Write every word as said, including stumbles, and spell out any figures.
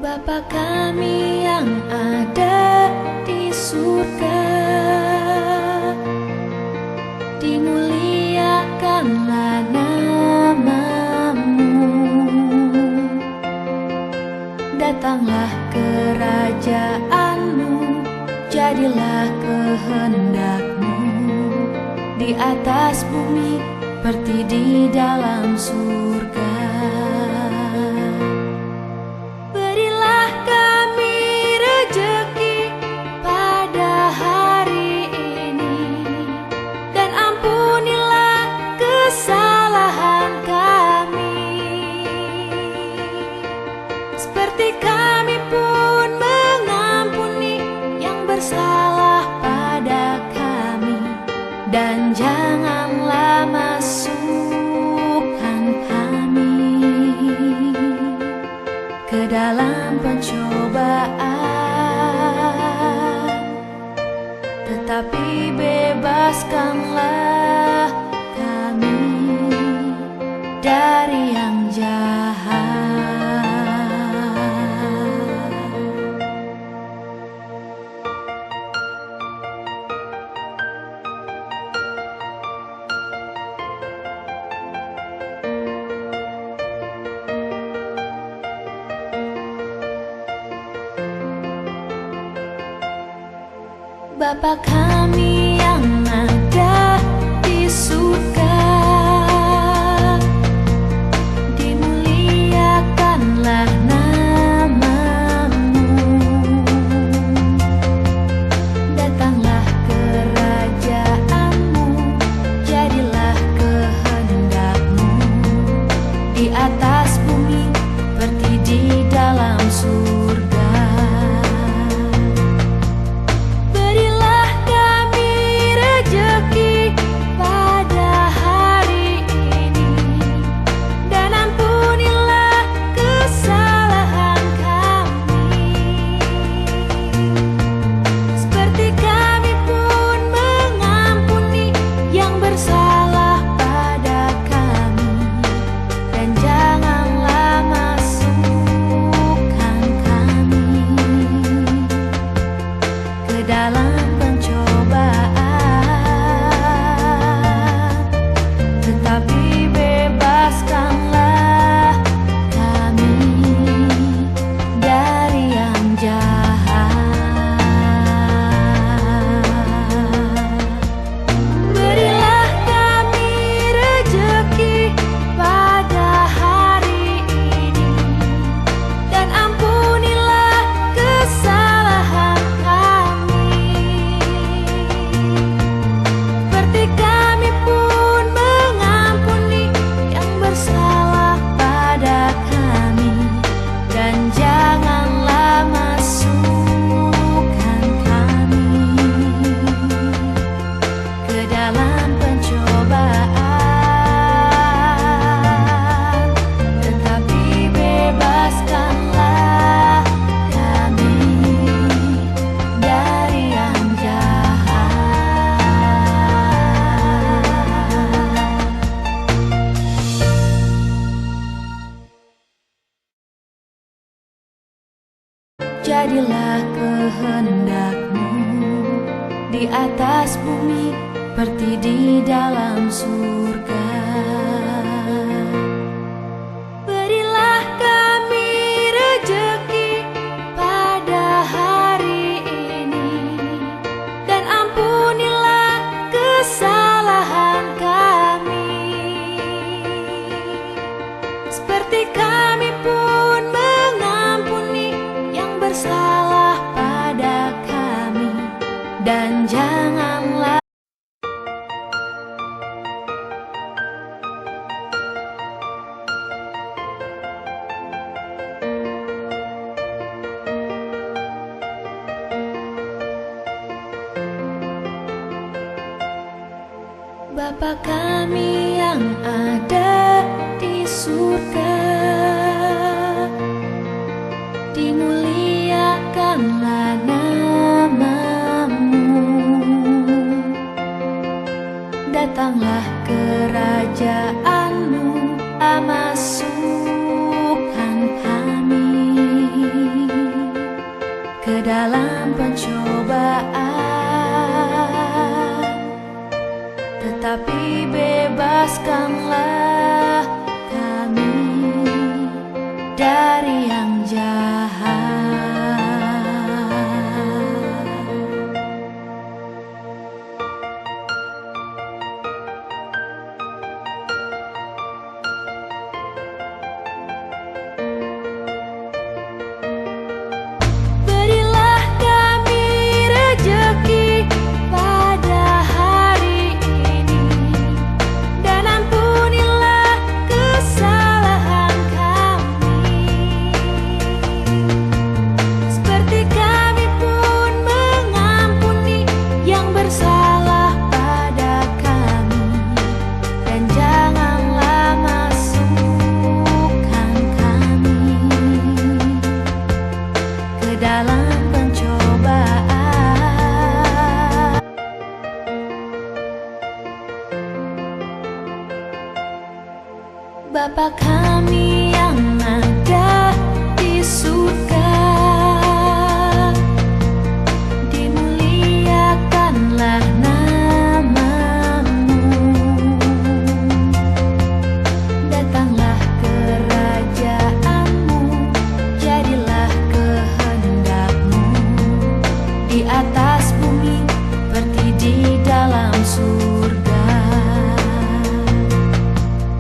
Bapa kami yang ada di surga, dimuliakanlah nama-Mu. Datanglah kerajaan-Mu, jadilah kehendak-Mu di atas bumi seperti di dalam surga. Dan janganlah masukkan kami ke dalam pencobaan, tetapi bebaskanlah kami dari yang jahat. Bapa kami yang ada di surga, dimuliakanlah nama-Mu. Datanglah kerajaan-Mu, jadilah kehendak-Mu di atas bumi seperti di dalam surga. Jadilah kehendak-Mu di atas bumi seperti di dalam surga. Berilah kami rejeki pada hari ini, dan ampunilah kesalahan kami, seperti kami pun mengampuni yang bersalah pada kami. Dan janganlah Bapa kami yang ada di surga, dimuliakanlah nama-Mu. Datanglah kerajaan-Mu, masukkan kami dalam pencobaan, tetapi bebaskanlah kami dari yang jahat. Berilah kami rejeki pada hari ini, dan ampunilah kesalahan kami, seperti kami pun mengampuni yang bersalah pada kami. Dan janganlah masukkan kami ke dalam pencobaan. Bapa kami